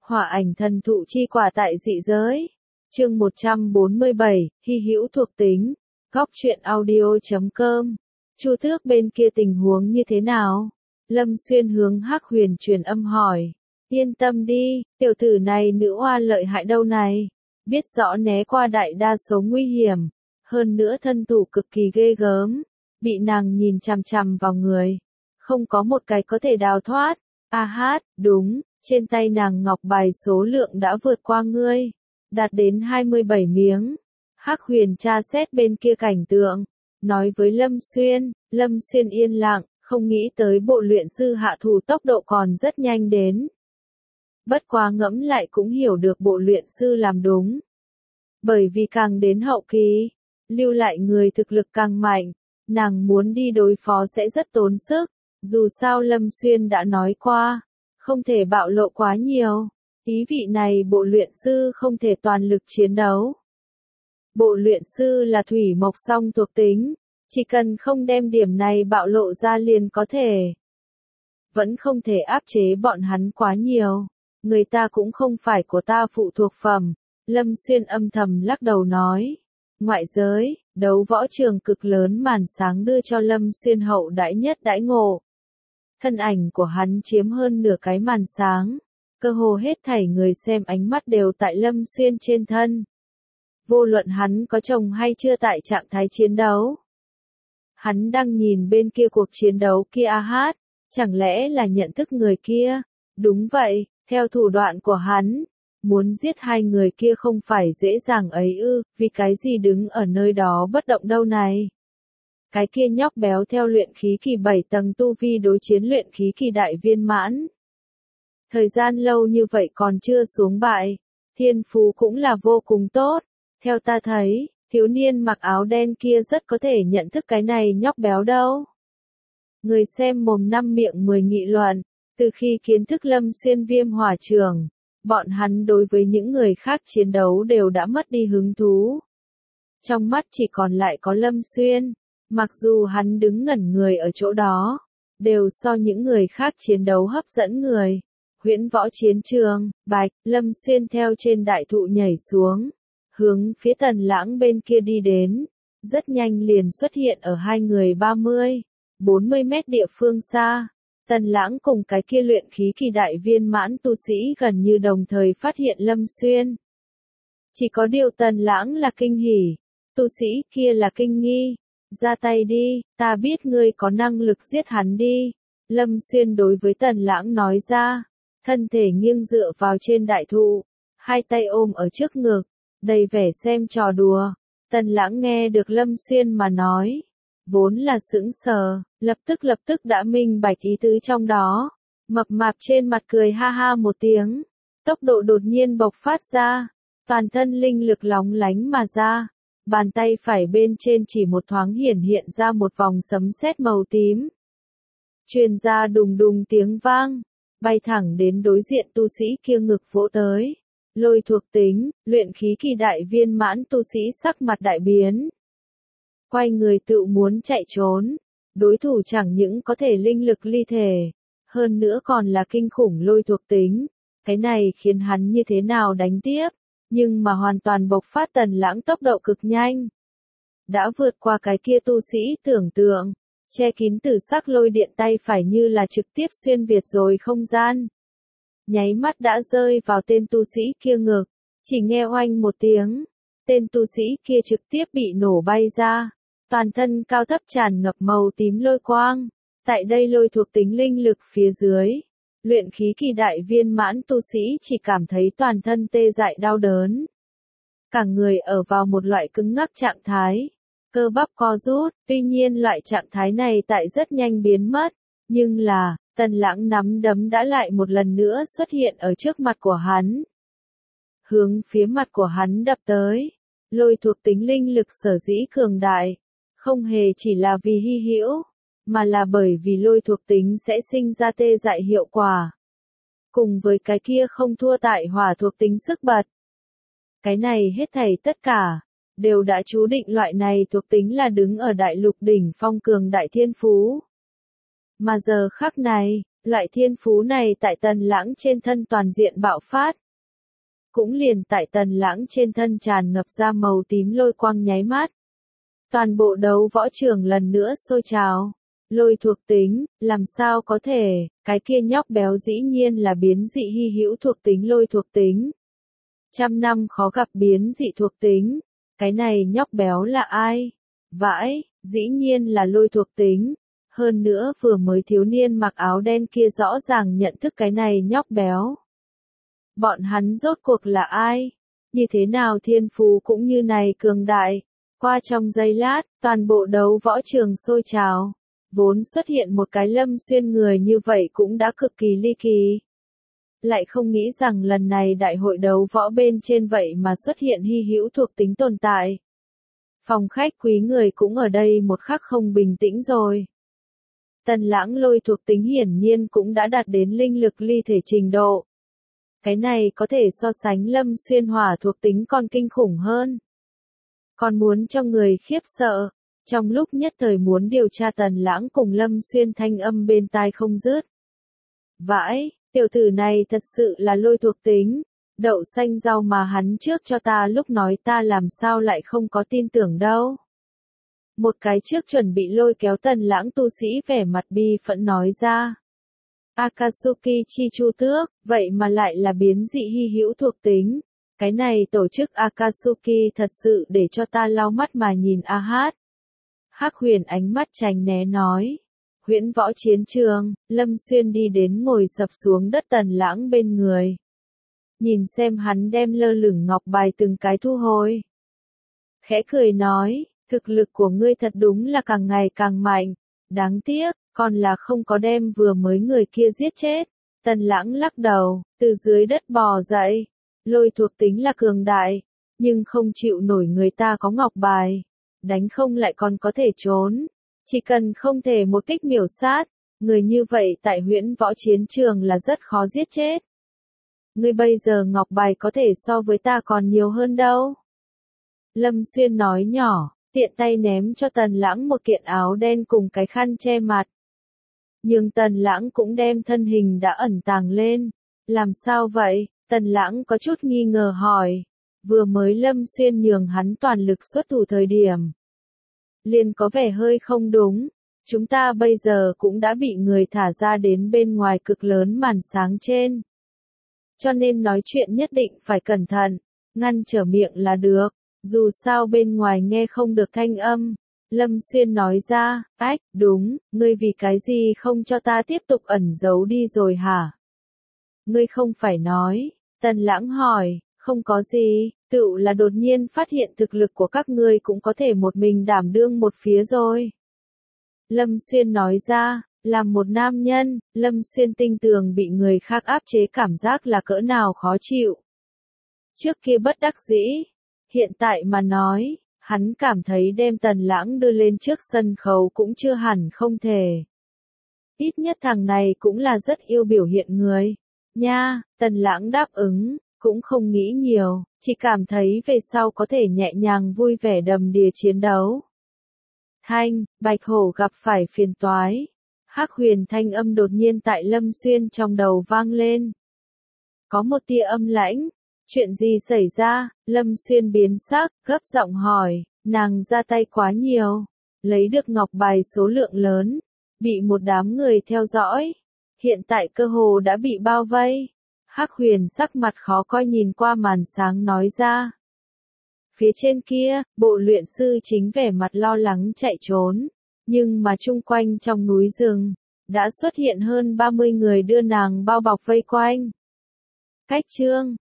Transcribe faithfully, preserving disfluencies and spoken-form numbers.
Hỏa ảnh thần thụ chi quả tại dị giới. Chương một trăm bốn mươi bảy, hy hữu thuộc tính. Góc truyện audio chấm com. Chu Tước bên kia tình huống như thế nào? Lâm Xuyên hướng Hắc Huyền truyền âm hỏi. Yên tâm đi, tiểu tử này nữ oa lợi hại đâu này. Biết rõ né qua đại đa số nguy hiểm. Hơn nữa thân thủ cực kỳ ghê gớm. Bị nàng nhìn chằm chằm vào người. Không có một cái có thể đào thoát. A hát, đúng, trên tay nàng ngọc bài số lượng đã vượt qua ngươi. Đạt đến hai mươi bảy miếng. Hắc Huyền tra xét bên kia cảnh tượng. Nói với Lâm Xuyên, Lâm Xuyên yên lặng, không nghĩ tới bộ luyện sư hạ thủ tốc độ còn rất nhanh đến. Bất quá ngẫm lại cũng hiểu được bộ luyện sư làm đúng. Bởi vì càng đến hậu kỳ, lưu lại người thực lực càng mạnh, nàng muốn đi đối phó sẽ rất tốn sức. Dù sao Lâm Xuyên đã nói qua, không thể bạo lộ quá nhiều. Ý vị này bộ luyện sư không thể toàn lực chiến đấu. Bộ luyện sư là thủy mộc song thuộc tính, chỉ cần không đem điểm này bạo lộ ra liền có thể. Vẫn không thể áp chế bọn hắn quá nhiều. Người ta cũng không phải của ta phụ thuộc phẩm. Lâm Xuyên âm thầm lắc đầu nói. Ngoại giới, đấu võ trường cực lớn màn sáng đưa cho Lâm Xuyên hậu đãi nhất đãi ngộ. Thân ảnh của hắn chiếm hơn nửa cái màn sáng. Cơ hồ hết thảy người xem ánh mắt đều tại Lâm Xuyên trên thân. Vô luận hắn có chồng hay chưa tại trạng thái chiến đấu. Hắn đang nhìn bên kia cuộc chiến đấu kia a hát, chẳng lẽ là nhận thức người kia? Đúng vậy, theo thủ đoạn của hắn, muốn giết hai người kia không phải dễ dàng ấy ư, vì cái gì đứng ở nơi đó bất động đâu này? Cái kia nhóc béo theo luyện khí kỳ bảy tầng tu vi đối chiến luyện khí kỳ đại viên mãn. Thời gian lâu như vậy còn chưa xuống bại, thiên phú cũng là vô cùng tốt. Theo ta thấy, thiếu niên mặc áo đen kia rất có thể nhận thức cái này nhóc béo đâu. Người xem mồm năm miệng mười nghị luận, từ khi kiến thức Lâm Xuyên viêm hỏa trường, bọn hắn đối với những người khác chiến đấu đều đã mất đi hứng thú. Trong mắt chỉ còn lại có Lâm Xuyên, mặc dù hắn đứng ngẩn người ở chỗ đó, đều so những người khác chiến đấu hấp dẫn người. Huyễn võ chiến trường, bạch, Lâm Xuyên theo trên đại thụ nhảy xuống. Hướng phía Tần Lãng bên kia đi đến, rất nhanh liền xuất hiện ở hai người ba mươi, bốn mươi mét địa phương xa. Tần Lãng cùng cái kia luyện khí kỳ đại viên mãn tu sĩ gần như đồng thời phát hiện Lâm Xuyên. Chỉ có điều Tần Lãng là kinh hỉ, tu sĩ kia là kinh nghi. Ra tay đi, ta biết ngươi có năng lực giết hắn đi. Lâm Xuyên đối với Tần Lãng nói ra, thân thể nghiêng dựa vào trên đại thụ, hai tay ôm ở trước ngực. Đầy vẻ xem trò đùa. Tần Lãng nghe được Lâm Xuyên mà nói. Vốn là sững sờ, lập tức lập tức đã minh bạch ý tứ trong đó. Mập mạp trên mặt cười ha ha một tiếng. Tốc độ đột nhiên bộc phát ra. Toàn thân linh lực lóng lánh mà ra. Bàn tay phải bên trên chỉ một thoáng hiển hiện ra một vòng sấm sét màu tím. Truyền ra đùng đùng tiếng vang. Bay thẳng đến đối diện tu sĩ kia ngực vỗ tới. Lôi thuộc tính, luyện khí kỳ đại viên mãn tu sĩ sắc mặt đại biến. Quay người tự muốn chạy trốn. Đối thủ chẳng những có thể linh lực ly thể, hơn nữa còn là kinh khủng lôi thuộc tính. Cái này khiến hắn như thế nào đánh tiếp, nhưng mà hoàn toàn bộc phát Tần Lãng tốc độ cực nhanh. Đã vượt qua cái kia tu sĩ tưởng tượng, che kín tử sắc lôi điện tay phải như là trực tiếp xuyên việt rồi không gian. Nháy mắt đã rơi vào tên tu sĩ kia ngực, chỉ nghe oanh một tiếng, tên tu sĩ kia trực tiếp bị nổ bay ra, toàn thân cao thấp tràn ngập màu tím lôi quang, tại đây lôi thuộc tính linh lực phía dưới, luyện khí kỳ đại viên mãn tu sĩ chỉ cảm thấy toàn thân tê dại đau đớn. Cả người ở vào một loại cứng ngắc trạng thái, cơ bắp co rút, tuy nhiên loại trạng thái này tại rất nhanh biến mất, nhưng là, Tần Lãng nắm đấm đã lại một lần nữa xuất hiện ở trước mặt của hắn. Hướng phía mặt của hắn đập tới. Lôi thuộc tính linh lực sở dĩ cường đại. Không hề chỉ là vì hy hữu, mà là bởi vì lôi thuộc tính sẽ sinh ra tê dại hiệu quả. Cùng với cái kia không thua tại hỏa thuộc tính sức bật. Cái này hết thảy tất cả, đều đã chú định loại này thuộc tính là đứng ở đại lục đỉnh phong cường đại thiên phú. Mà giờ khắc này, Loại thiên phú này tại Tần Lãng trên thân toàn diện bạo phát. Cũng liền tại Tần Lãng trên thân tràn ngập ra màu tím lôi quang nháy mắt. Toàn bộ đấu võ trường lần nữa sôi trào. Lôi thuộc tính, làm sao có thể, cái kia nhóc béo dĩ nhiên là biến dị hy hữu thuộc tính lôi thuộc tính. Trăm năm khó gặp biến dị thuộc tính, cái này nhóc béo là ai? Vãi, dĩ nhiên là lôi thuộc tính. Hơn nữa vừa mới thiếu niên mặc áo đen kia rõ ràng nhận thức cái này nhóc béo. Bọn hắn rốt cuộc là ai? Như thế nào thiên phú cũng như này cường đại? Qua trong giây lát, toàn bộ đấu võ trường sôi trào. Vốn xuất hiện một cái Lâm Xuyên người như vậy cũng đã cực kỳ ly kỳ. Lại không nghĩ rằng lần này đại hội đấu võ bên trên vậy mà xuất hiện hy hữu thuộc tính tồn tại. Phòng khách quý người cũng ở đây một khắc không bình tĩnh rồi. Tần Lãng lôi thuộc tính hiển nhiên cũng đã đạt đến linh lực ly thể trình độ. Cái này có thể so sánh Lâm Xuyên hỏa thuộc tính còn kinh khủng hơn. Còn muốn cho người khiếp sợ, trong lúc nhất thời muốn điều tra Tần Lãng cùng Lâm Xuyên thanh âm bên tai không dứt. Vãi, tiểu tử này thật sự là lôi thuộc tính, đậu xanh rau mà hắn trước cho ta lúc nói ta làm sao lại không có tin tưởng đâu. Một cái trước chuẩn bị lôi kéo Tần Lãng tu sĩ vẻ mặt bi phẫn nói ra. Akatsuki chi chu tước, vậy mà lại là biến dị hy hữu thuộc tính. Cái này tổ chức Akatsuki thật sự để cho ta lau mắt mà nhìn a hát. Hắc Huyền ánh mắt tránh né nói. Huyễn võ chiến trường, Lâm Xuyên đi đến ngồi sập xuống đất Tần Lãng bên người. Nhìn xem hắn đem lơ lửng ngọc bài từng cái thu hồi. Khẽ cười nói, thực lực của ngươi thật đúng là càng ngày càng mạnh. Đáng tiếc, còn là không có đem vừa mới người kia giết chết. Tần Lãng lắc đầu, từ dưới đất bò dậy. Lôi thuộc tính là cường đại, nhưng không chịu nổi người ta có ngọc bài. Đánh không lại còn có thể trốn. Chỉ cần không thể một kích miểu sát, người như vậy tại huyễn võ chiến trường là rất khó giết chết. Ngươi bây giờ ngọc bài có thể so với ta còn nhiều hơn đâu. Lâm Xuyên nói nhỏ, tiện tay ném cho Tần Lãng một kiện áo đen cùng cái khăn che mặt. Nhưng Tần Lãng cũng đem thân hình đã ẩn tàng lên. Làm sao vậy? Tần Lãng có chút nghi ngờ hỏi. Vừa mới Lâm Xuyên nhường hắn toàn lực xuất thủ thời điểm. Liền có vẻ hơi không đúng. Chúng ta bây giờ cũng đã bị người thả ra đến bên ngoài cực lớn màn sáng trên. Cho nên nói chuyện nhất định phải cẩn thận, ngăn trở miệng là được. Dù sao bên ngoài nghe không được thanh âm. Lâm Xuyên nói ra, ách, đúng, ngươi vì cái gì không cho ta tiếp tục ẩn giấu đi rồi hả? Ngươi không phải nói, Tần Lãng hỏi, không có gì, tựu là đột nhiên phát hiện thực lực của các ngươi cũng có thể một mình đảm đương một phía rồi. Lâm Xuyên nói ra, làm một nam nhân, Lâm Xuyên tinh tường bị người khác áp chế cảm giác là cỡ nào khó chịu. Trước kia bất đắc dĩ, hiện tại mà nói, hắn cảm thấy đem Tần Lãng đưa lên trước sân khấu cũng chưa hẳn không thể. Ít nhất thằng này cũng là rất yêu biểu hiện người. Nha, Tần Lãng đáp ứng, cũng không nghĩ nhiều, chỉ cảm thấy về sau có thể nhẹ nhàng vui vẻ đầm đìa chiến đấu. Thanh, Bạch Hổ gặp phải phiền toái. Hắc Huyền thanh âm đột nhiên tại Lâm Xuyên trong đầu vang lên. Có một tia âm lãnh. Chuyện gì xảy ra? Lâm Xuyên biến sắc, gấp giọng hỏi, nàng ra tay quá nhiều, lấy được ngọc bài số lượng lớn, bị một đám người theo dõi, hiện tại cơ hồ đã bị bao vây. Hắc Huyền sắc mặt khó coi nhìn qua màn sáng nói ra. Phía trên kia, bộ luyện sư chính vẻ mặt lo lắng chạy trốn, nhưng mà chung quanh trong núi rừng, đã xuất hiện hơn ba mươi người đưa nàng bao bọc vây quanh. Cách chương